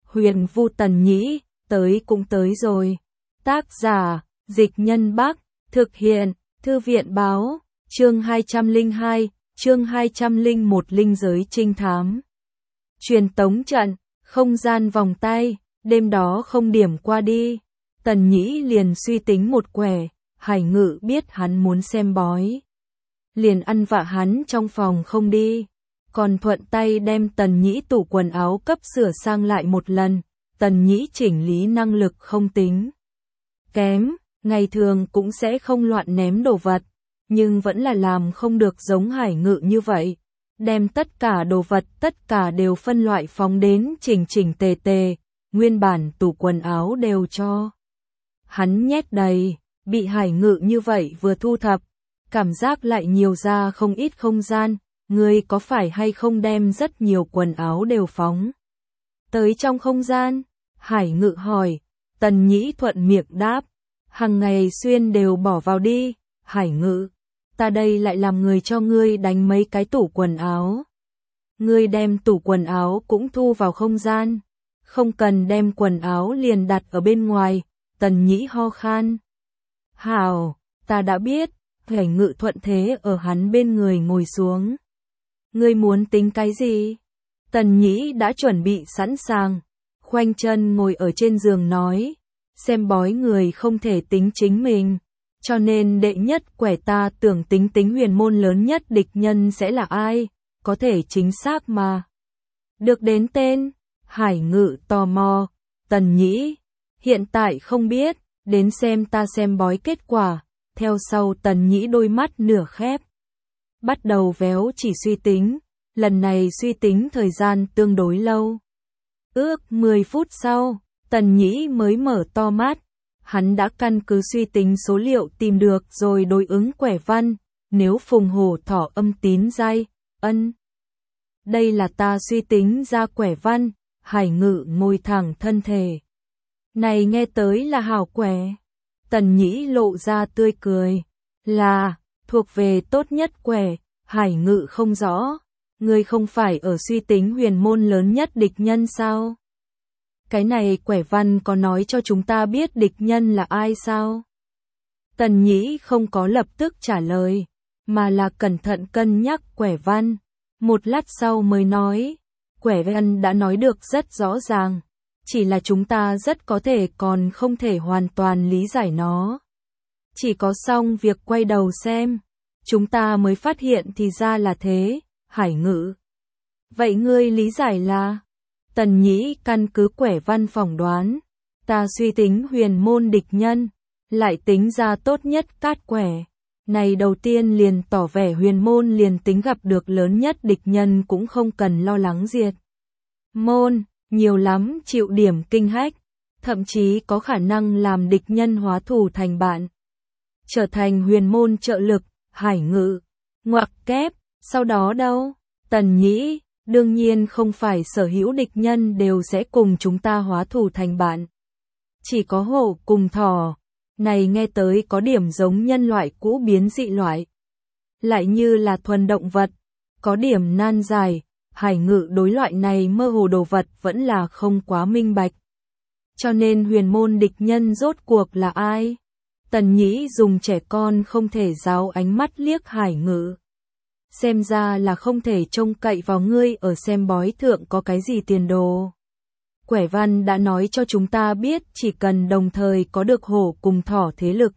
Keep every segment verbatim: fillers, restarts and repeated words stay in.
Huyền Vu Tần Nhĩ, tới cũng tới rồi. Tác giả, Dịch Nhân Bắc, thực hiện, Thư viện Báo, chương hai trăm lẻ hai, chương hai trăm lẻ một Linh giới trinh thám. Truyền tống trận, không gian vòng tay, đêm đó không điểm qua đi. Tần Nhĩ liền suy tính một quẻ, Hải Ngự biết hắn muốn xem bói. Liền ăn vạ hắn trong phòng không đi. Còn thuận tay đem Tần Nhĩ tủ quần áo cấp sửa sang lại một lần. Tần Nhĩ chỉnh lý năng lực không tính kém, ngày thường cũng sẽ không loạn ném đồ vật, nhưng vẫn là làm không được giống Hải Ngự như vậy. Đem tất cả đồ vật tất cả đều phân loại phóng đến chỉnh chỉnh tề tề, nguyên bản tủ quần áo đều cho hắn nhét đầy, bị Hải Ngự như vậy vừa thu thập, cảm giác lại nhiều ra không ít không gian. Ngươi có phải hay không đem rất nhiều quần áo đều phóng tới trong không gian? Hải Ngự hỏi. Tần Nhĩ thuận miệng đáp, hàng ngày xuyên đều bỏ vào đi. Hải Ngự, ta đây lại làm người cho ngươi đánh mấy cái tủ quần áo. Ngươi đem tủ quần áo cũng thu vào không gian, không cần đem quần áo liền đặt ở bên ngoài. Tần Nhĩ ho khan. Hảo, ta đã biết. Hải Ngự thuận thế ở hắn bên người ngồi xuống. Ngươi muốn tính cái gì? Tần Nhĩ đã chuẩn bị sẵn sàng, khoanh chân ngồi ở trên giường nói, xem bói người không thể tính chính mình, cho nên đệ nhất quẻ ta tưởng tính tính huyền môn lớn nhất địch nhân sẽ là ai, có thể chính xác mà. Được đến tên, Hải Ngự tò mò. Tần Nhĩ, hiện tại không biết, đến xem ta xem bói kết quả. Theo sau Tần Nhĩ đôi mắt nửa khép, bắt đầu véo chỉ suy tính, lần này suy tính thời gian tương đối lâu. Ước mười phút sau, Tần Nhĩ mới mở to mắt, hắn đã căn cứ suy tính số liệu tìm được rồi đối ứng quẻ văn, nếu phùng hổ thỏ âm tín giai, ân. Đây là ta suy tính ra quẻ văn. Hải Ngự ngồi thẳng thân thể. Này nghe tới là hảo quẻ. Tần Nhĩ lộ ra tươi cười, là, thuộc về tốt nhất quẻ. Hải Ngự không rõ, ngươi không phải ở suy tính huyền môn lớn nhất địch nhân sao? Cái này quẻ văn có nói cho chúng ta biết địch nhân là ai sao? Tần Nhĩ không có lập tức trả lời, mà là cẩn thận cân nhắc quẻ văn. Một lát sau mới nói, quẻ văn đã nói được rất rõ ràng, chỉ là chúng ta rất có thể còn không thể hoàn toàn lý giải nó. Chỉ có xong việc quay đầu xem, chúng ta mới phát hiện thì ra là thế. Hải Ngự, vậy ngươi lý giải là? Tần Nhĩ căn cứ quẻ văn phỏng đoán, ta suy tính huyền môn địch nhân, lại tính ra tốt nhất cát quẻ. Này đầu tiên liền tỏ vẻ huyền môn liền tính gặp được lớn nhất địch nhân cũng không cần lo lắng diệt môn, nhiều lắm chịu điểm kinh hách, thậm chí có khả năng làm địch nhân hóa thù thành bạn, trở thành huyền môn trợ lực. Hải Ngự, ngoặc kép, sau đó đâu? Tần Nhĩ, đương nhiên không phải sở hữu địch nhân đều sẽ cùng chúng ta hóa thù thành bạn. Chỉ có hổ cùng thỏ, này nghe tới có điểm giống nhân loại cũ biến dị loại. Lại như là thuần động vật, có điểm nan giải. Hải Ngự đối loại này mơ hồ đồ vật vẫn là không quá minh bạch. Cho nên huyền môn địch nhân rốt cuộc là ai? Tần Nhĩ dùng trẻ con không thể giáo ánh mắt liếc Hải Ngự. Xem ra là không thể trông cậy vào ngươi ở xem bói thượng có cái gì tiền đồ. Quẻ văn đã nói cho chúng ta biết chỉ cần đồng thời có được hổ cùng thỏ thế lực,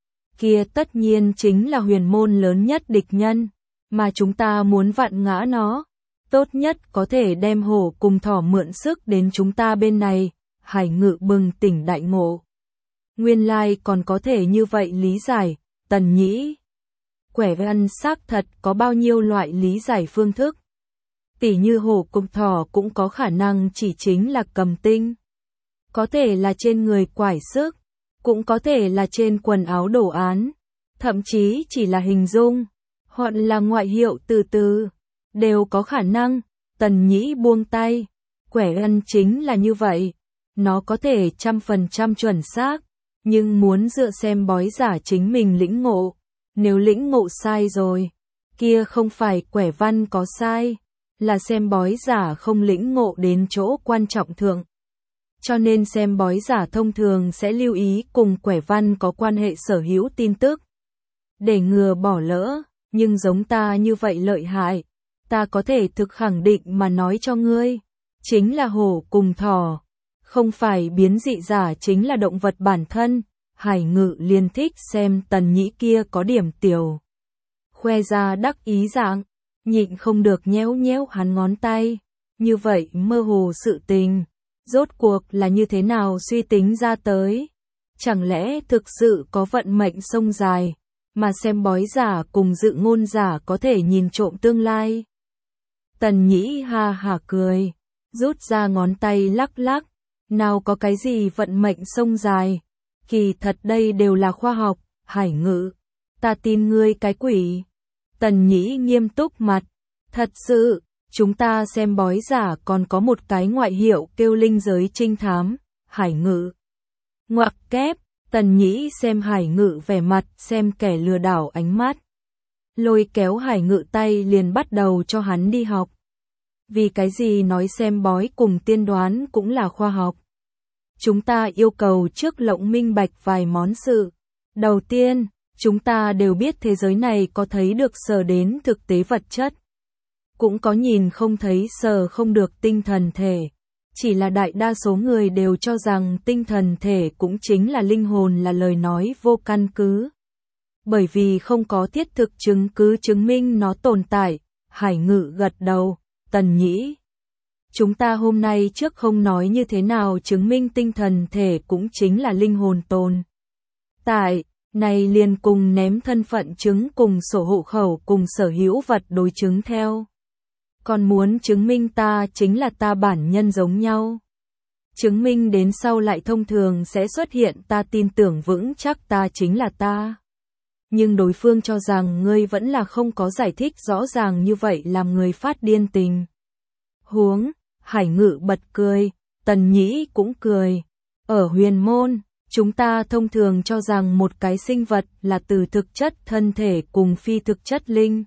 kia tất nhiên chính là huyền môn lớn nhất địch nhân, mà chúng ta muốn vặn ngã nó, tốt nhất có thể đem hổ cùng thỏ mượn sức đến chúng ta bên này. Hải Ngự bừng tỉnh đại ngộ. Nguyên lai còn có thể như vậy lý giải. Tần Nhĩ, quẻ văn xác thật có bao nhiêu loại lý giải phương thức. Tỉ như hổ cùng thỏ cũng có khả năng chỉ chính là cầm tinh. Có thể là trên người quải sức, cũng có thể là trên quần áo đồ án, thậm chí chỉ là hình dung, hoặc là ngoại hiệu từ từ, đều có khả năng. Tần Nhĩ buông tay, quẻ văn chính là như vậy, nó có thể trăm phần trăm chuẩn xác, nhưng muốn dựa xem bói giả chính mình lĩnh ngộ. Nếu lĩnh ngộ sai rồi, kia không phải quẻ văn có sai, là xem bói giả không lĩnh ngộ đến chỗ quan trọng thượng. Cho nên xem bói giả thông thường sẽ lưu ý cùng quẻ văn có quan hệ sở hữu tin tức. Để ngừa bỏ lỡ, nhưng giống ta như vậy lợi hại. Ta có thể thực khẳng định mà nói cho ngươi. Chính là hổ cùng thỏ. Không phải biến dị giả chính là động vật bản thân. Hải Ngự liền thích xem Tần Nhĩ kia có điểm tiểu. Khoe ra đắc ý dạng. Nhịn không được nhéo nhéo hắn ngón tay. Như vậy mơ hồ sự tình. Rốt cuộc là như thế nào suy tính ra tới? Chẳng lẽ thực sự có vận mệnh sông dài, mà xem bói giả cùng dự ngôn giả có thể nhìn trộm tương lai? Tần Nhĩ ha hả cười, rút ra ngón tay lắc lắc, nào có cái gì vận mệnh sông dài, kỳ thật đây đều là khoa học. Hải Ngự, ta tin ngươi cái quỷ. Tần Nhĩ nghiêm túc mặt, thật sự. Chúng ta xem bói giả còn có một cái ngoại hiệu kêu linh giới trinh thám. Hải Ngự ngoặc kép. Tần Nhĩ xem Hải Ngự vẻ mặt xem kẻ lừa đảo ánh mắt. Lôi kéo Hải Ngự tay liền bắt đầu cho hắn đi học. Vì cái gì nói xem bói cùng tiên đoán cũng là khoa học? Chúng ta yêu cầu trước lộng minh bạch vài món sự. Đầu tiên, chúng ta đều biết thế giới này có thấy được sờ đến thực tế vật chất. Cũng có nhìn không thấy sờ không được tinh thần thể. Chỉ là đại đa số người đều cho rằng tinh thần thể cũng chính là linh hồn là lời nói vô căn cứ. Bởi vì không có thiết thực chứng cứ chứng minh nó tồn tại. Hải Ngự gật đầu, Tần Nhĩ. Chúng ta hôm nay trước không nói như thế nào chứng minh tinh thần thể cũng chính là linh hồn tồn tại. Này liền cùng ném thân phận chứng cùng sổ hộ khẩu cùng sở hữu vật đối chứng theo. Còn muốn chứng minh ta chính là ta bản nhân giống nhau. Chứng minh đến sau lại thông thường sẽ xuất hiện ta tin tưởng vững chắc ta chính là ta. Nhưng đối phương cho rằng ngươi vẫn là không có giải thích rõ ràng như vậy làm người phát điên tình. Huống, Hải Ngự bật cười, Tần Nhĩ cũng cười. Ở huyền môn, chúng ta thông thường cho rằng một cái sinh vật là từ thực chất thân thể cùng phi thực chất linh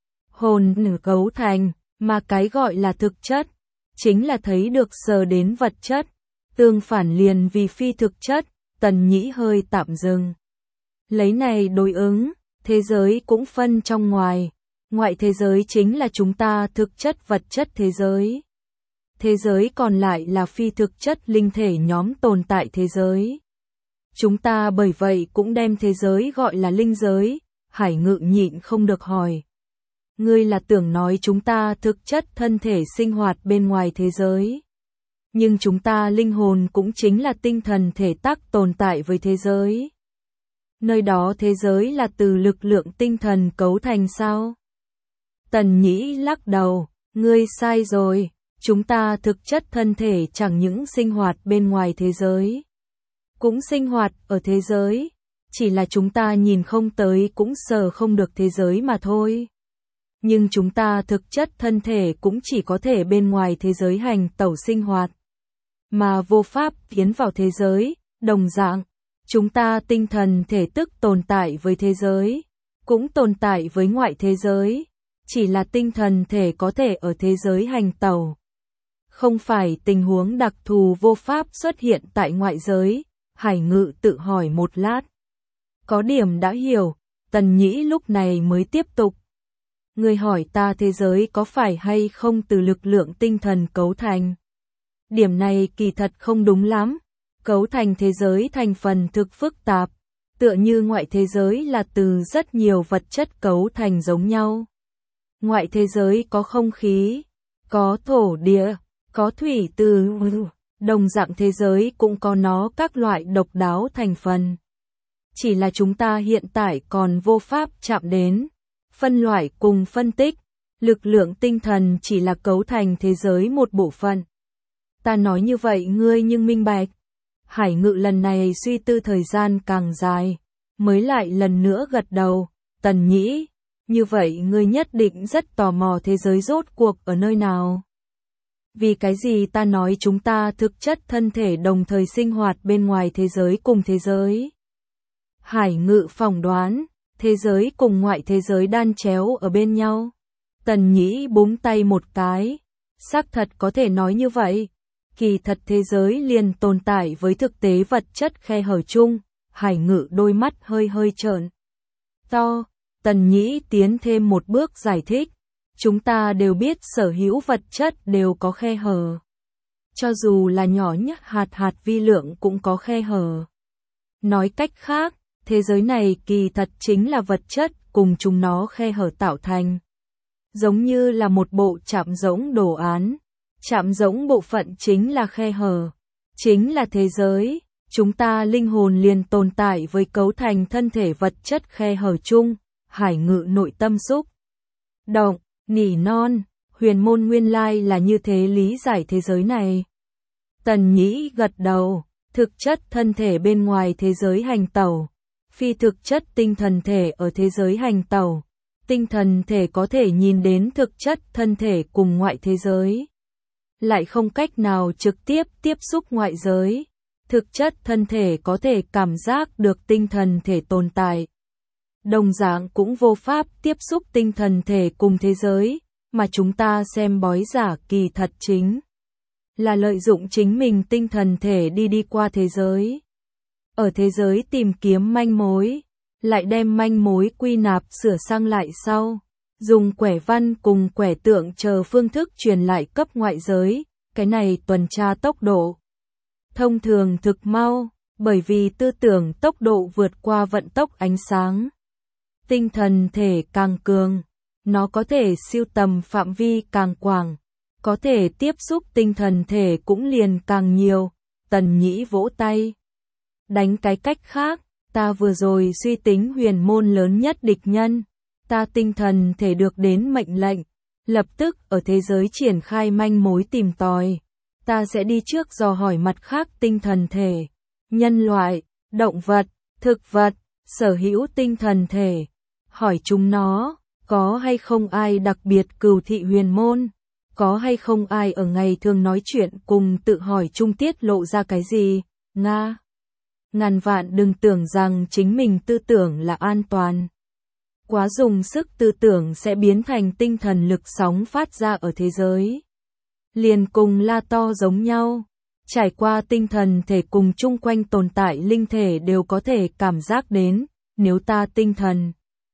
hồn nử cấu thành. Mà cái gọi là thực chất, chính là thấy được sờ đến vật chất, tương phản liền vì phi thực chất. Tần Nhĩ hơi tạm dừng. Lấy này đối ứng, thế giới cũng phân trong ngoài, ngoại thế giới chính là chúng ta thực chất vật chất thế giới. Thế giới còn lại là phi thực chất linh thể nhóm tồn tại thế giới. Chúng ta bởi vậy cũng đem thế giới gọi là linh giới. Hải Ngự nhịn không được hỏi. Ngươi là tưởng nói chúng ta thực chất thân thể sinh hoạt bên ngoài thế giới. Nhưng chúng ta linh hồn cũng chính là tinh thần thể tác tồn tại với thế giới. Nơi đó thế giới là từ lực lượng tinh thần cấu thành sao? Tần Nhĩ lắc đầu, ngươi sai rồi, chúng ta thực chất thân thể chẳng những sinh hoạt bên ngoài thế giới, cũng sinh hoạt ở thế giới, chỉ là chúng ta nhìn không tới cũng sờ không được thế giới mà thôi. Nhưng chúng ta thực chất thân thể cũng chỉ có thể bên ngoài thế giới hành tẩu sinh hoạt, mà vô pháp tiến vào thế giới. Đồng dạng, chúng ta tinh thần thể tức tồn tại với thế giới, cũng tồn tại với ngoại thế giới, chỉ là tinh thần thể có thể ở thế giới hành tẩu. Không phải tình huống đặc thù vô pháp xuất hiện tại ngoại giới. Hải Ngự tự hỏi một lát. Có điểm đã hiểu, Tần Nhĩ lúc này mới tiếp tục. Ngươi hỏi ta thế giới có phải hay không từ lực lượng tinh thần cấu thành? Điểm này kỳ thật không đúng lắm. Cấu thành thế giới thành phần thực phức tạp, tựa như ngoại thế giới là từ rất nhiều vật chất cấu thành giống nhau. Ngoại thế giới có không khí, có thổ địa, có thủy từ, đồng dạng thế giới cũng có nó các loại độc đáo thành phần. Chỉ là chúng ta hiện tại còn vô pháp chạm đến, phân loại cùng phân tích, lực lượng tinh thần chỉ là cấu thành thế giới một bộ phận. Ta nói như vậy ngươi nhưng minh bạch. Hải Ngự lần này suy tư thời gian càng dài, mới lại lần nữa gật đầu. Tần Nhĩ, như vậy ngươi nhất định rất tò mò thế giới rốt cuộc ở nơi nào. Vì cái gì ta nói chúng ta thực chất thân thể đồng thời sinh hoạt bên ngoài thế giới cùng thế giới? Hải Ngự phỏng đoán, thế giới cùng ngoại thế giới đan chéo ở bên nhau. Tần Nhĩ búng tay một cái, xác thật có thể nói như vậy. kỳ thật thế giới liền tồn tại với thực tế vật chất khe hở chung, Hải Ngự đôi mắt hơi hơi trợn to, Tần Nhĩ tiến thêm một bước giải thích, chúng ta đều biết sở hữu vật chất đều có khe hở. Cho dù là nhỏ nhất hạt hạt vi lượng cũng có khe hở. Nói cách khác, thế giới này kỳ thật chính là vật chất cùng chúng nó khe hở tạo thành. Giống như là một bộ chạm rỗng đồ án. Chạm rỗng bộ phận chính là khe hở. Chính là thế giới. Chúng ta linh hồn liền tồn tại với cấu thành thân thể vật chất khe hở chung. Hải Ngự nội tâm xúc động, nỉ non, huyền môn nguyên lai là như thế lý giải thế giới này. Tần Nhĩ gật đầu, thực chất thân thể bên ngoài thế giới hành tẩu, phi thực chất tinh thần thể ở thế giới hành tẩu. Tinh thần thể có thể nhìn đến thực chất thân thể cùng ngoại thế giới, lại không cách nào trực tiếp tiếp xúc ngoại giới. Thực chất thân thể có thể cảm giác được tinh thần thể tồn tại. Đồng dạng cũng vô pháp tiếp xúc tinh thần thể cùng thế giới, mà chúng ta xem bói giả kỳ thật chính là lợi dụng chính mình tinh thần thể đi đi qua thế giới. Ở thế giới tìm kiếm manh mối, lại đem manh mối quy nạp sửa sang lại sau, dùng quẻ văn cùng quẻ tượng chờ phương thức truyền lại cấp ngoại giới, cái này tuần tra tốc độ thông thường thực mau, bởi vì tư tưởng tốc độ vượt qua vận tốc ánh sáng. Tinh thần thể càng cường, nó có thể siêu tầm phạm vi càng quảng, có thể tiếp xúc tinh thần thể cũng liền càng nhiều. Tần Nhĩ vỗ tay. Đánh cái cách khác, ta vừa rồi suy tính huyền môn lớn nhất địch nhân, ta tinh thần thể được đến mệnh lệnh, lập tức ở thế giới triển khai manh mối tìm tòi. Ta sẽ đi trước dò hỏi mặt khác tinh thần thể, nhân loại, động vật, thực vật, sở hữu tinh thần thể. Hỏi chúng nó, có hay không ai đặc biệt cừu thị huyền môn? Có hay không ai ở ngày thường nói chuyện cùng tự hỏi chung tiết lộ ra cái gì? Nga. Ngàn vạn đừng tưởng rằng chính mình tư tưởng là an toàn. Quá dùng sức tư tưởng sẽ biến thành tinh thần lực sóng phát ra ở thế giới. Liền cùng la to giống nhau. Trải qua tinh thần thể cùng chung quanh tồn tại linh thể đều có thể cảm giác đến, nếu ta tinh thần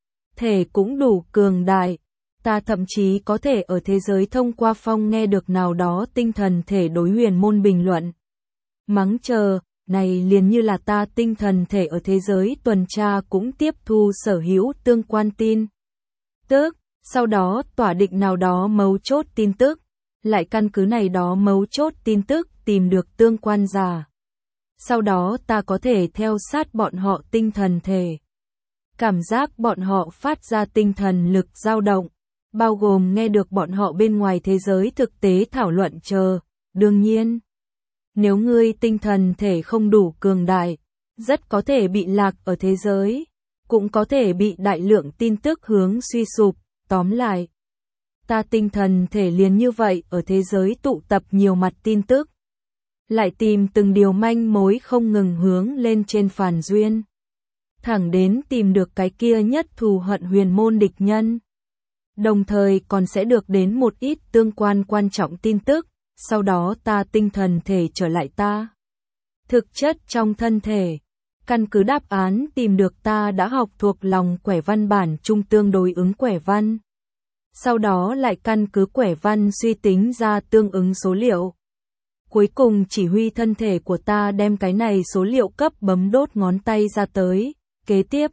thể cũng đủ cường đại, ta thậm chí có thể ở thế giới thông qua phong nghe được nào đó tinh thần thể đối huyền môn bình luận. Mắng chờ, này liền như là ta tinh thần thể ở thế giới tuần tra cũng tiếp thu sở hữu tương quan tin tức, sau đó tỏa định nào đó mấu chốt tin tức, lại căn cứ này đó mấu chốt tin tức tìm được tương quan giả. Sau đó ta có thể theo sát bọn họ tinh thần thể. Cảm giác bọn họ phát ra tinh thần lực dao động, bao gồm nghe được bọn họ bên ngoài thế giới thực tế thảo luận chờ. Đương nhiên, nếu ngươi tinh thần thể không đủ cường đại, rất có thể bị lạc ở thế giới, cũng có thể bị đại lượng tin tức hướng suy sụp. Tóm lại, ta tinh thần thể liền như vậy ở thế giới tụ tập nhiều mặt tin tức, lại tìm từng điều manh mối không ngừng hướng lên trên phản duyên, thẳng đến tìm được cái kia nhất thù hận huyền môn địch nhân. Đồng thời còn sẽ được đến một ít tương quan quan trọng tin tức, sau đó ta tinh thần thể trở lại ta thực chất trong thân thể, căn cứ đáp án tìm được ta đã học thuộc lòng quẻ văn bản chung tương đối ứng quẻ văn. Sau đó lại căn cứ quẻ văn suy tính ra tương ứng số liệu. Cuối cùng chỉ huy thân thể của ta đem cái này số liệu cấp bấm đốt ngón tay ra tới. Kế tiếp,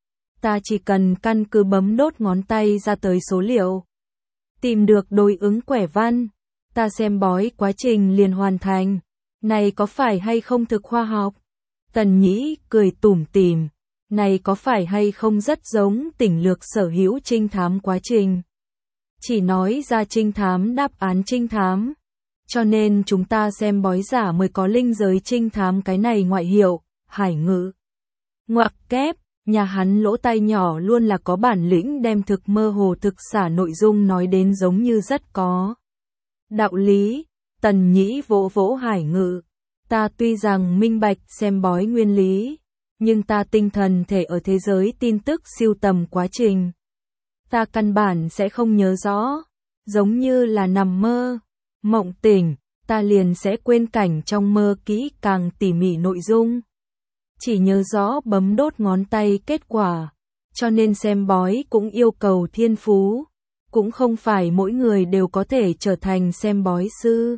ta chỉ cần căn cứ bấm đốt ngón tay ra tới số liệu, tìm được đối ứng quẻ văn, ta xem bói quá trình liền hoàn thành. Này có phải hay không thực khoa học? Tần Nhĩ cười tủm tỉm, này có phải hay không rất giống tỉnh lược sở hữu trinh thám quá trình? Chỉ nói ra trinh thám đáp án trinh thám. Cho nên chúng ta xem bói giả mới có linh giới trinh thám cái này ngoại hiệu. Hải Ngự ngoặc kép, nhà hắn lỗ tai nhỏ luôn là có bản lĩnh đem thực mơ hồ thực xả nội dung nói đến giống như rất có đạo lý. Tần Nhĩ vỗ vỗ Hải Ngự, ta tuy rằng minh bạch xem bói nguyên lý, nhưng ta tinh thần thể ở thế giới tin tức siêu tầm quá trình, ta căn bản sẽ không nhớ rõ, giống như là nằm mơ, mộng tỉnh, ta liền sẽ quên cảnh trong mơ kỹ càng tỉ mỉ nội dung. Chỉ nhớ rõ bấm đốt ngón tay kết quả, cho nên xem bói cũng yêu cầu thiên phú, cũng không phải mỗi người đều có thể trở thành xem bói sư.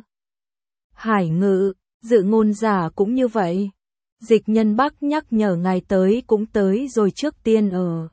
Hải Ngự, dự ngôn giả cũng như vậy. Dịch Nhân Bắc nhắc nhở ngài tới cũng tới rồi, trước tiên ở.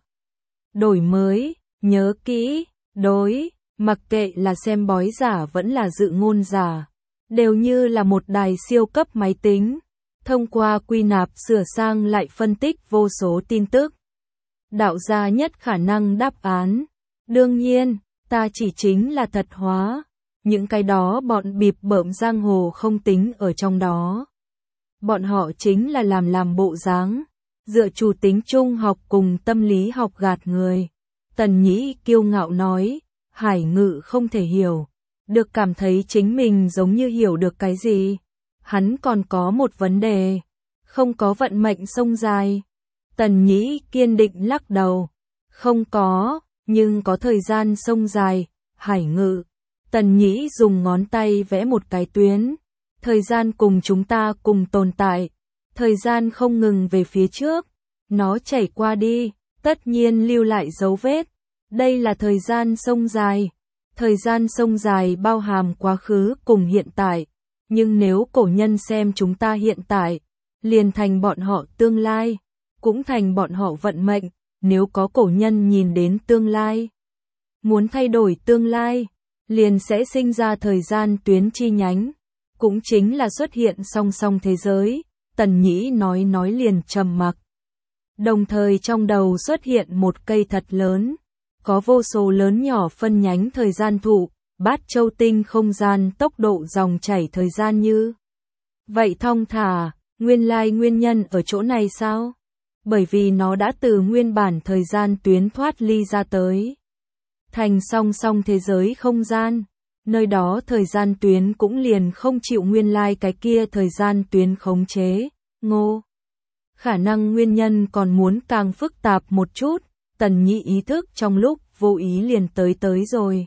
Đổi mới, nhớ kỹ, đối, mặc kệ là xem bói giả vẫn là dự ngôn giả, đều như là một đài siêu cấp máy tính, thông qua quy nạp sửa sang lại phân tích vô số tin tức, đạo ra nhất khả năng đáp án. Đương nhiên, ta chỉ chính là thật hóa, những cái đó bọn bịp bợm giang hồ không tính ở trong đó. Bọn họ chính là làm làm bộ dáng, dựa chủ tính trung học cùng tâm lý học gạt người. Tần Nhĩ kiêu ngạo nói, Hải Ngự không thể hiểu, được cảm thấy chính mình giống như hiểu được cái gì. Hắn còn có một vấn đề, không có vận mệnh sông dài. Tần Nhĩ kiên định lắc đầu, không có, nhưng có thời gian sông dài. Hải Ngự, Tần Nhĩ dùng ngón tay vẽ một cái tuyến. Thời gian cùng chúng ta cùng tồn tại, thời gian không ngừng về phía trước, nó chảy qua đi, tất nhiên lưu lại dấu vết. Đây là thời gian sông dài. Thời gian sông dài bao hàm quá khứ cùng hiện tại, nhưng nếu cổ nhân xem chúng ta hiện tại, liền thành bọn họ tương lai, cũng thành bọn họ vận mệnh. Nếu có cổ nhân nhìn đến tương lai, muốn thay đổi tương lai, liền sẽ sinh ra thời gian tuyến chi nhánh, cũng chính là xuất hiện song song thế giới. Tần Nhĩ nói nói liền trầm mặc. Đồng thời trong đầu xuất hiện một cây thật lớn, có vô số lớn nhỏ phân nhánh thời gian thụ, Bát Châu tinh không gian tốc độ dòng chảy thời gian như vậy thong thả. Nguyên lai nguyên nhân ở chỗ này sao? Bởi vì nó đã từ nguyên bản thời gian tuyến thoát ly ra tới, thành song song thế giới không gian. Nơi đó thời gian tuyến cũng liền không chịu nguyên lai cái kia thời gian tuyến khống chế. Ngô, khả năng nguyên nhân còn muốn càng phức tạp một chút. Tần Nhĩ ý thức trong lúc vô ý liền tới tới rồi.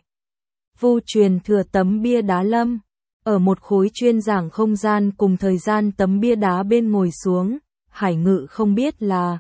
Vu truyền thừa tấm bia đá lâm, ở một khối chuyên giảng không gian cùng thời gian tấm bia đá bên ngồi xuống. Hải Ngự không biết là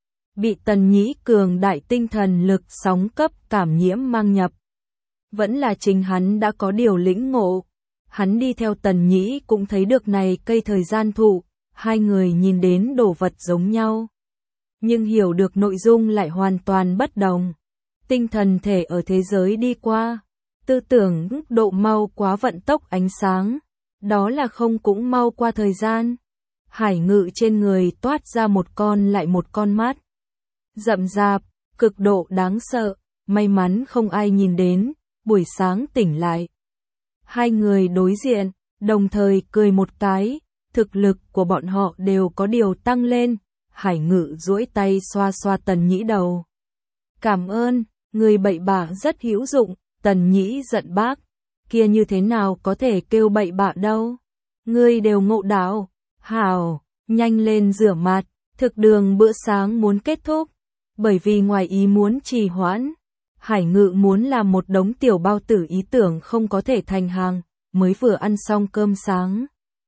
bị Tần Nhĩ cường đại tinh thần lực sóng cấp cảm nhiễm mang nhập, vẫn là chính hắn đã có điều lĩnh ngộ. Hắn đi theo Tần Nhĩ cũng thấy được này cây thời gian thụ, hai người nhìn đến đồ vật giống nhau, nhưng hiểu được nội dung lại hoàn toàn bất đồng. Tinh thần thể ở thế giới đi qua, tư tưởng độ mau quá vận tốc ánh sáng, đó là không cũng mau qua thời gian. Hải Ngự trên người toát ra một con lại một con mắt, rậm rạp, cực độ đáng sợ, may mắn không ai nhìn đến. Buổi sáng tỉnh lại, hai người đối diện, đồng thời cười một cái, thực lực của bọn họ đều có điều tăng lên. Hải Ngự duỗi tay xoa xoa Tần Nhĩ đầu. Cảm ơn, người bậy bạ rất hữu dụng. Tần Nhĩ giận bác, kia như thế nào có thể kêu bậy bạ đâu. Ngươi đều ngộ đạo, hảo, nhanh lên rửa mặt, thực đường bữa sáng muốn kết thúc. Bởi vì ngoài ý muốn trì hoãn, Hải Ngự muốn làm một đống tiểu bao tử ý tưởng không có thể thành hàng, mới vừa ăn xong cơm sáng.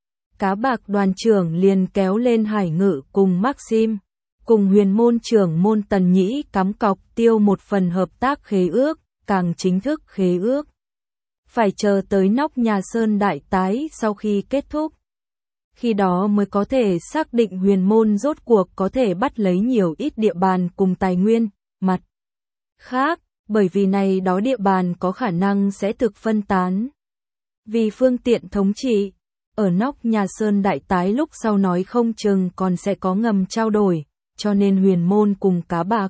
Cá bạc đoàn trưởng liền kéo lên Hải Ngự cùng Maxim, cùng huyền môn trưởng môn Tần Nhĩ cắm cọc tiêu một phần hợp tác khế ước, càng chính thức khế ước. Phải chờ tới nóc nhà Sơn Đại Tái sau khi kết thúc. Khi đó mới có thể xác định huyền môn rốt cuộc có thể bắt lấy nhiều ít địa bàn cùng tài nguyên. Mặt khác, bởi vì này đó địa bàn có khả năng sẽ thực phân tán. Vì phương tiện thống trị, ở nóc nhà Sơn Đại Tái lúc sau nói không chừng còn sẽ có ngầm trao đổi, cho nên huyền môn cùng cá bạc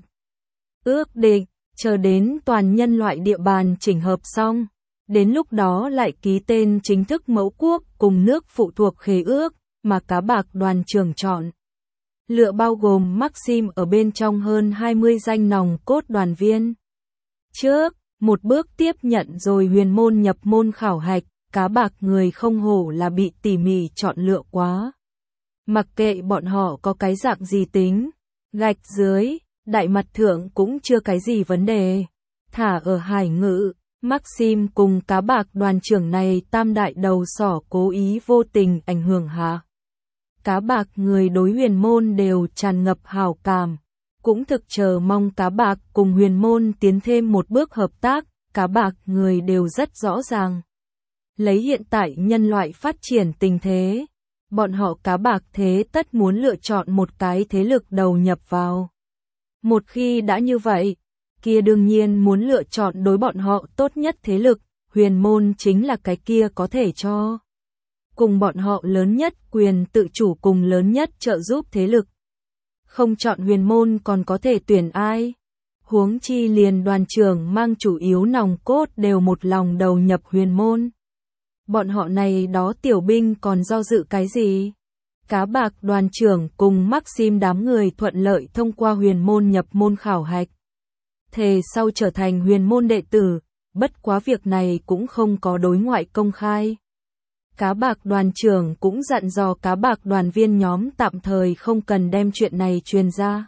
ước định, chờ đến toàn nhân loại địa bàn chỉnh hợp xong, đến lúc đó lại ký tên chính thức mẫu quốc cùng nước phụ thuộc khế ước, mà cá bạc đoàn trưởng chọn lựa bao gồm Maxim ở bên trong hơn hai mươi danh nòng cốt đoàn viên. Trước, một bước tiếp nhận rồi huyền môn nhập môn khảo hạch, cá bạc người không hổ là bị tỉ mỉ chọn lựa quá. Mặc kệ bọn họ có cái dạng gì tính, gạch dưới, đại mặt thượng cũng chưa cái gì vấn đề. Thả ở Hải Ngự, Maxim cùng cá bạc đoàn trưởng này tam đại đầu sỏ cố ý vô tình ảnh hưởng hả? Cá bạc người đối huyền môn đều tràn ngập hảo cảm, cũng thực chờ mong cá bạc cùng huyền môn tiến thêm một bước hợp tác, cá bạc người đều rất rõ ràng. Lấy hiện tại nhân loại phát triển tình thế, bọn họ cá bạc thế tất muốn lựa chọn một cái thế lực đầu nhập vào. Một khi đã như vậy, kia đương nhiên muốn lựa chọn đối bọn họ tốt nhất thế lực, huyền môn chính là cái kia có thể cho cùng bọn họ lớn nhất quyền tự chủ cùng lớn nhất trợ giúp thế lực. Không chọn huyền môn còn có thể tuyển ai? Huống chi liền đoàn trưởng mang chủ yếu nòng cốt đều một lòng đầu nhập huyền môn. Bọn họ này đó tiểu binh còn do dự cái gì? Cá bạc đoàn trưởng cùng Maxim đám người thuận lợi thông qua huyền môn nhập môn khảo hạch. Thề sau trở thành huyền môn đệ tử, bất quá việc này cũng không có đối ngoại công khai. Cá bạc đoàn trưởng cũng dặn dò cá bạc đoàn viên nhóm tạm thời không cần đem chuyện này truyền ra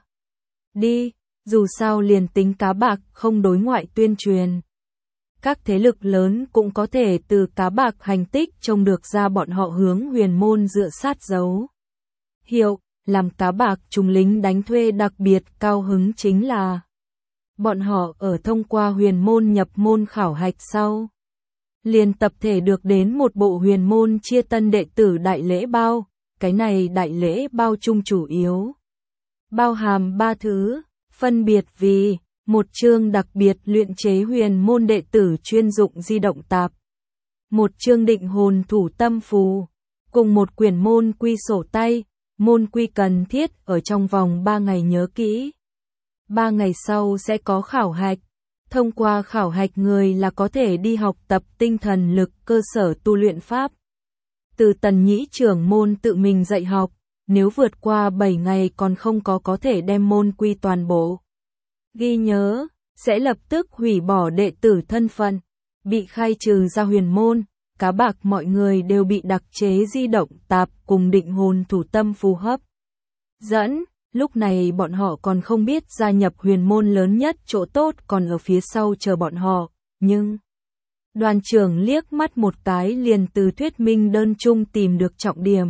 đi, dù sao liền tính cá bạc không đối ngoại tuyên truyền. Các thế lực lớn cũng có thể từ cá bạc hành tích trông được ra bọn họ hướng huyền môn dựa sát dấu hiệu, làm cá bạc trùng lính đánh thuê đặc biệt cao hứng chính là bọn họ ở thông qua huyền môn nhập môn khảo hạch sau. Liền tập thể được đến một bộ huyền môn chia tân đệ tử đại lễ bao, cái này đại lễ bao chung chủ yếu bao hàm ba thứ, phân biệt vì một chương đặc biệt luyện chế huyền môn đệ tử chuyên dụng di động tạp, một chương định hồn thủ tâm phù, cùng một quyển môn quy sổ tay, môn quy cần thiết ở trong vòng ba ngày nhớ kỹ. ba ngày sau sẽ có khảo hạch. Thông qua khảo hạch người là có thể đi học tập tinh thần lực cơ sở tu luyện pháp. Từ tần nhĩ trưởng môn tự mình dạy học, nếu vượt qua bảy ngày còn không có có thể đem môn quy toàn bộ ghi nhớ, sẽ lập tức hủy bỏ đệ tử thân phận, bị khai trừ ra huyền môn. Cá bạc mọi người đều bị đặc chế di động tạp cùng định hồn thủ tâm phù hấp dẫn. Lúc này bọn họ còn không biết gia nhập huyền môn lớn nhất chỗ tốt còn ở phía sau chờ bọn họ, nhưng đoàn trưởng liếc mắt một cái liền từ thuyết minh đơn chung tìm được trọng điểm.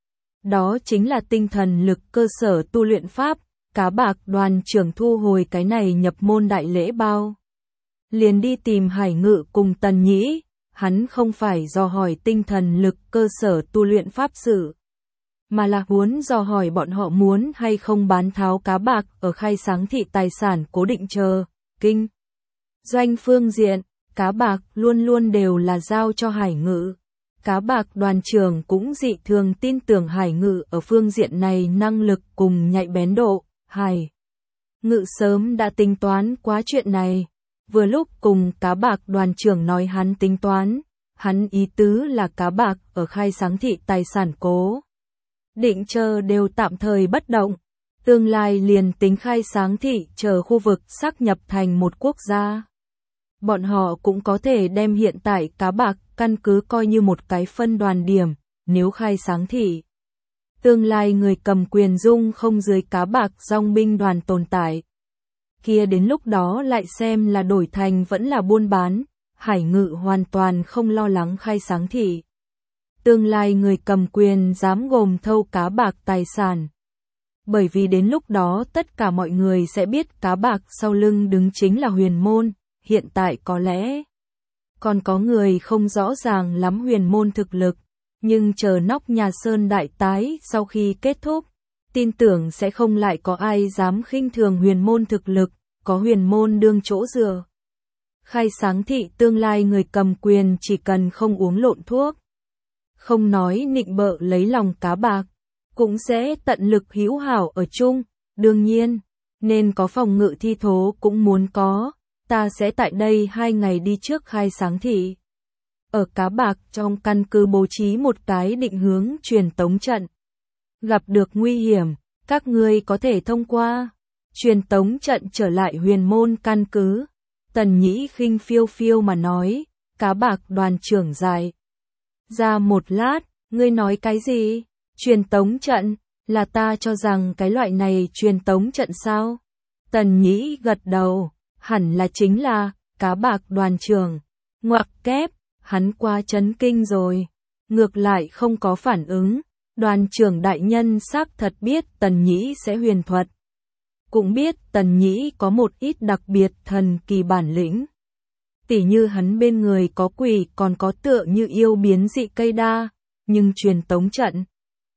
Đó chính là tinh thần lực cơ sở tu luyện pháp, cá bạc đoàn trưởng thu hồi cái này nhập môn đại lễ bao. Liền đi tìm Hải Ngự cùng Tần Nhĩ, hắn không phải dò hỏi tinh thần lực cơ sở tu luyện pháp sự, mà là muốn dò hỏi bọn họ muốn hay không bán tháo cá bạc ở khai sáng thị tài sản cố định chờ, kinh. Doanh phương diện, cá bạc luôn luôn đều là giao cho Hải Ngự. Cá bạc đoàn trưởng cũng dị thường tin tưởng Hải Ngự ở phương diện này năng lực cùng nhạy bén độ. Hải Ngự sớm đã tính toán quá chuyện này. Vừa lúc cùng cá bạc đoàn trưởng nói hắn tính toán, hắn ý tứ là cá bạc ở khai sáng thị tài sản cố định chờ đều tạm thời bất động, tương lai liền tính khai sáng thị chờ khu vực sáp nhập thành một quốc gia. Bọn họ cũng có thể đem hiện tại cá bạc căn cứ coi như một cái phân đoàn điểm, nếu khai sáng thị. Tương lai người cầm quyền dung không dưới cá bạc dòng binh đoàn tồn tại. Kia đến lúc đó lại xem là đổi thành vẫn là buôn bán, Hải Ngự hoàn toàn không lo lắng khai sáng thị. Tương lai người cầm quyền dám gồm thâu cá bạc tài sản. Bởi vì đến lúc đó tất cả mọi người sẽ biết cá bạc sau lưng đứng chính là huyền môn, hiện tại có lẽ còn có người không rõ ràng lắm huyền môn thực lực, nhưng chờ nóc nhà Sơn đại tái sau khi kết thúc, tin tưởng sẽ không lại có ai dám khinh thường huyền môn thực lực, có huyền môn đương chỗ dựa. Khai sáng thị tương lai người cầm quyền chỉ cần không uống lộn thuốc, không nói nịnh bợ lấy lòng cá bạc, cũng sẽ tận lực hữu hảo ở chung, đương nhiên, nên có phòng ngự thi thố cũng muốn có, ta sẽ tại đây hai ngày đi trước khai sáng thị. Ở cá bạc trong căn cứ bố trí một cái định hướng truyền tống trận. Gặp được nguy hiểm, các ngươi có thể thông qua truyền tống trận trở lại huyền môn căn cứ. Tần Nhĩ khinh phiêu phiêu mà nói, cá bạc đoàn trưởng dài. Ra một lát, ngươi nói cái gì? Truyền tống trận, là ta cho rằng cái loại này truyền tống trận sao? Tần Nhĩ gật đầu, hẳn là chính là, cá bạc đoàn trưởng. Ngoặc kép, hắn quá chấn kinh rồi. Ngược lại không có phản ứng, đoàn trưởng đại nhân xác thật biết Tần Nhĩ sẽ huyền thuật. Cũng biết Tần Nhĩ có một ít đặc biệt thần kỳ bản lĩnh. Tỉ như hắn bên người có quỷ còn có tựa như yêu biến dị cây đa, nhưng truyền tống trận.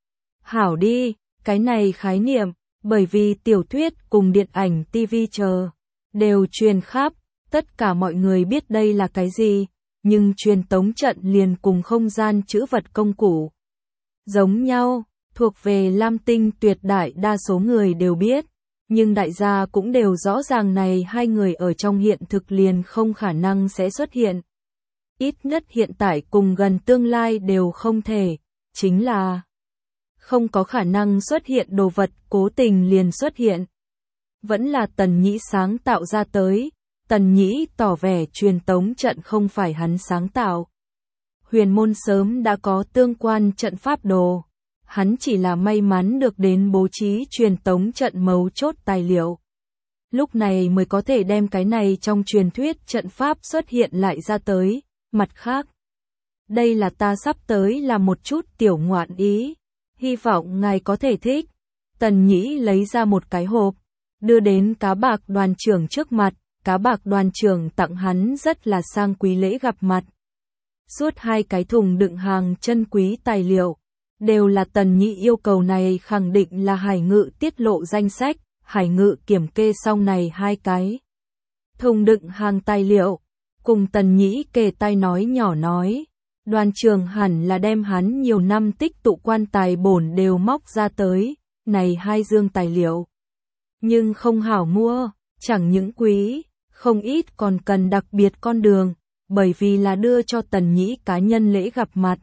Hảo đi, cái này khái niệm, bởi vì tiểu thuyết cùng điện ảnh ti vi chờ, đều truyền khắp, tất cả mọi người biết đây là cái gì, nhưng truyền tống trận liền cùng không gian trữ vật công cụ. Giống nhau, thuộc về Lam Tinh tuyệt đại đa số người đều biết, nhưng đại gia cũng đều rõ ràng này hai người ở trong hiện thực liền không khả năng sẽ xuất hiện. Ít nhất hiện tại cùng gần tương lai đều không thể, chính là không có khả năng xuất hiện đồ vật cố tình liền xuất hiện. Vẫn là Tần Nhĩ sáng tạo ra tới, Tần Nhĩ tỏ vẻ truyền tống trận không phải hắn sáng tạo. Huyền môn sớm đã có tương quan trận pháp đồ, hắn chỉ là may mắn được đến bố trí truyền tống trận mấu chốt tài liệu. Lúc này mới có thể đem cái này trong truyền thuyết trận pháp xuất hiện lại ra tới, mặt khác. Đây là ta sắp tới là một chút tiểu ngoạn ý, hy vọng ngài có thể thích. Tần Nhĩ lấy ra một cái hộp, đưa đến Cá Bạc đoàn trưởng trước mặt, Cá Bạc đoàn trưởng tặng hắn rất là sang quý lễ gặp mặt. Suốt hai cái thùng đựng hàng chân quý tài liệu, đều là Tần Nhĩ yêu cầu này khẳng định là Hải Ngự tiết lộ danh sách, Hải Ngự kiểm kê xong này hai cái thùng đựng hàng tài liệu, cùng Tần Nhĩ kề tai nói nhỏ nói, đoàn trưởng hẳn là đem hắn nhiều năm tích tụ quan tài bổn đều móc ra tới, này hai dương tài liệu. Nhưng không hảo mua, chẳng những quý, không ít còn cần đặc biệt con đường, bởi vì là đưa cho Tần Nhĩ cá nhân lễ gặp mặt.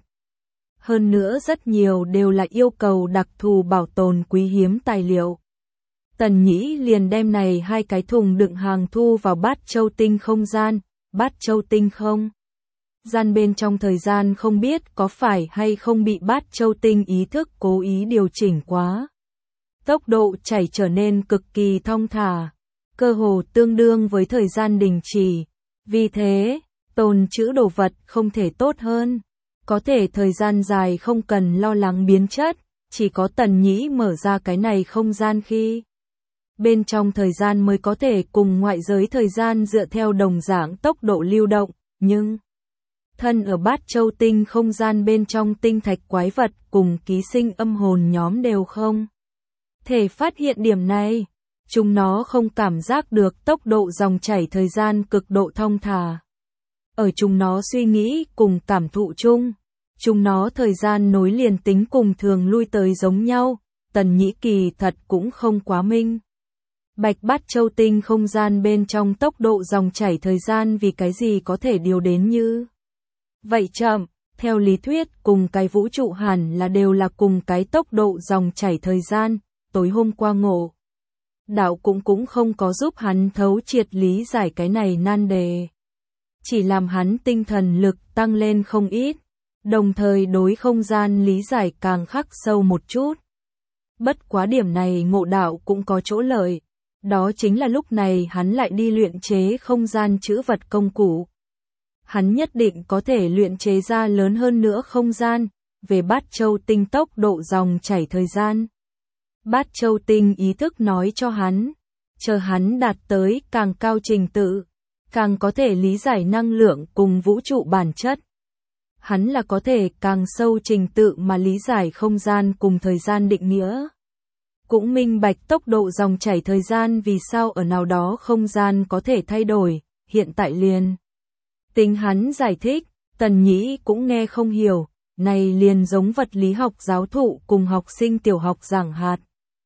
Hơn nữa rất nhiều đều là yêu cầu đặc thù bảo tồn quý hiếm tài liệu. Tần Nhĩ liền đem này hai cái thùng đựng hàng thu vào Bát Châu Tinh không gian, Bát Châu Tinh không gian bên trong thời gian không biết có phải hay không bị Bát Châu Tinh ý thức cố ý điều chỉnh quá. Tốc độ chảy trở nên cực kỳ thong thả, cơ hồ tương đương với thời gian đình chỉ. Vì thế, tồn trữ đồ vật không thể tốt hơn. Có thể thời gian dài không cần lo lắng biến chất, chỉ có Tần Nhĩ mở ra cái này không gian khi bên trong thời gian mới có thể cùng ngoại giới thời gian dựa theo đồng dạng tốc độ lưu động, nhưng thân ở Bát Châu Tinh không gian bên trong tinh thạch quái vật cùng ký sinh âm hồn nhóm đều không thể phát hiện điểm này. Chúng nó không cảm giác được tốc độ dòng chảy thời gian cực độ thong thả. Ở chúng nó suy nghĩ cùng cảm thụ chung, chúng nó thời gian nối liền tính cùng thường lui tới giống nhau, Tần Nhĩ kỳ thật cũng không quá minh. Bạch Bát Châu Tinh không gian bên trong tốc độ dòng chảy thời gian vì cái gì có thể điều đến như vậy chậm, theo lý thuyết cùng cái vũ trụ hẳn là đều là cùng cái tốc độ dòng chảy thời gian, tối hôm qua ngộ. Đạo cũng cũng không có giúp hắn thấu triệt lý giải cái này nan đề. Chỉ làm hắn tinh thần lực tăng lên không ít, đồng thời đối không gian lý giải càng khắc sâu một chút. Bất quá điểm này ngộ đạo cũng có chỗ lợi, đó chính là lúc này hắn lại đi luyện chế không gian trữ vật công cụ. Hắn nhất định có thể luyện chế ra lớn hơn nữa không gian, về Bát Châu Tinh tốc độ dòng chảy thời gian. Bát Châu Tinh ý thức nói cho hắn, chờ hắn đạt tới càng cao trình tự, càng có thể lý giải năng lượng cùng vũ trụ bản chất. Hắn là có thể càng sâu trình tự mà lý giải không gian cùng thời gian định nghĩa. Cũng minh bạch tốc độ dòng chảy thời gian vì sao ở nào đó không gian có thể thay đổi, hiện tại liền. Tính hắn giải thích, Tần Nhĩ cũng nghe không hiểu, này liền giống vật lý học giáo thụ cùng học sinh tiểu học giảng hạt.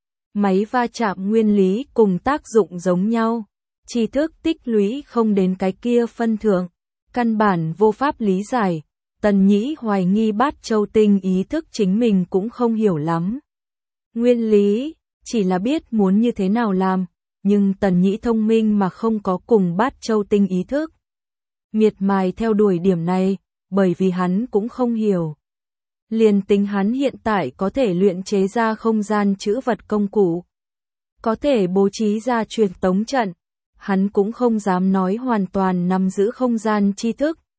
Máy va chạm nguyên lý cùng tác dụng giống nhau, tri thức tích lũy không đến cái kia phân thượng, căn bản vô pháp lý giải. Tần Nhĩ hoài nghi Bát Châu Tinh ý thức chính mình cũng không hiểu lắm. Nguyên lý, chỉ là biết muốn như thế nào làm, nhưng Tần Nhĩ thông minh mà không có cùng Bát Châu Tinh ý thức. Miệt mài theo đuổi điểm này, bởi vì hắn cũng không hiểu. Liền tính hắn hiện tại có thể luyện chế ra không gian trữ vật công cụ, có thể bố trí ra truyền tống trận, hắn cũng không dám nói hoàn toàn nắm giữ không gian tri thức,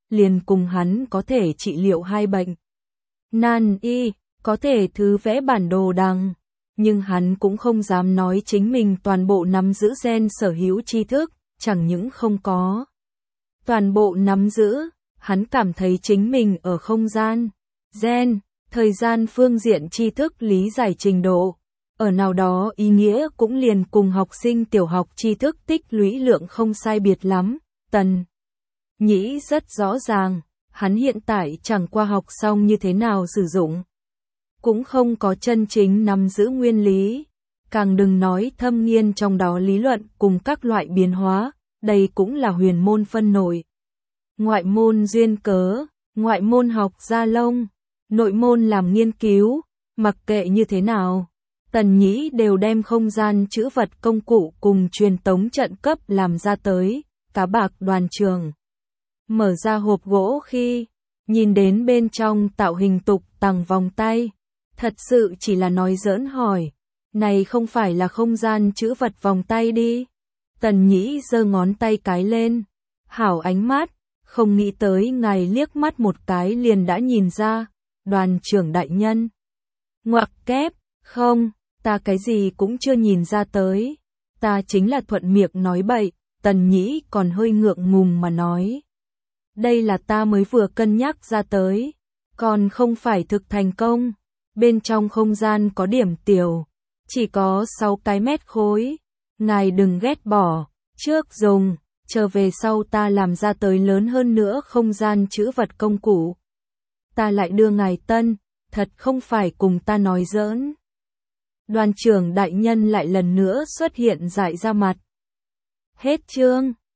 liền cùng hắn có thể trị liệu hai bệnh. Nan y, có thể thứ vẽ bản đồ đằng, nhưng hắn cũng không dám nói chính mình toàn bộ nắm giữ gen sở hữu tri thức, chẳng những không có. Toàn bộ nắm giữ, hắn cảm thấy chính mình ở không gian, gen, thời gian phương diện tri thức lý giải trình độ, ở nào đó ý nghĩa cũng liền cùng học sinh tiểu học tri thức tích lũy lượng không sai biệt lắm. Tần Nhĩ rất rõ ràng, hắn hiện tại chẳng qua học xong như thế nào sử dụng, cũng không có chân chính nắm giữ nguyên lý, càng đừng nói thâm nghiên trong đó lý luận cùng các loại biến hóa, đây cũng là huyền môn phân nội. Ngoại môn duyên cớ, ngoại môn học gia lông, nội môn làm nghiên cứu, mặc kệ như thế nào. Tần Nhĩ đều đem không gian trữ vật công cụ cùng truyền tống trận cấp làm ra tới, cá bạc đoàn trường. Mở ra hộp gỗ khi, nhìn đến bên trong tạo hình tục tằng vòng tay, thật sự chỉ là nói giỡn hỏi, này không phải là không gian trữ vật vòng tay đi. Tần Nhĩ giơ ngón tay cái lên, hảo ánh mắt, không nghĩ tới ngài liếc mắt một cái liền đã nhìn ra, đoàn trưởng đại nhân. Ngoặc kép, không, ta cái gì cũng chưa nhìn ra tới, ta chính là thuận miệng nói bậy. Tần Nhĩ còn hơi ngượng ngùng mà nói. Đây là ta mới vừa cân nhắc ra tới, còn không phải thực thành công. Bên trong không gian có điểm tiểu, chỉ có sáu cái mét khối. Ngài đừng ghét bỏ, trước dùng, chờ về sau ta làm ra tới lớn hơn nữa không gian trữ vật công cụ. Ta lại đưa ngài tân, thật không phải cùng ta nói giỡn. Đoàn trưởng đại nhân lại lần nữa xuất hiện dại ra mặt. Hết chương.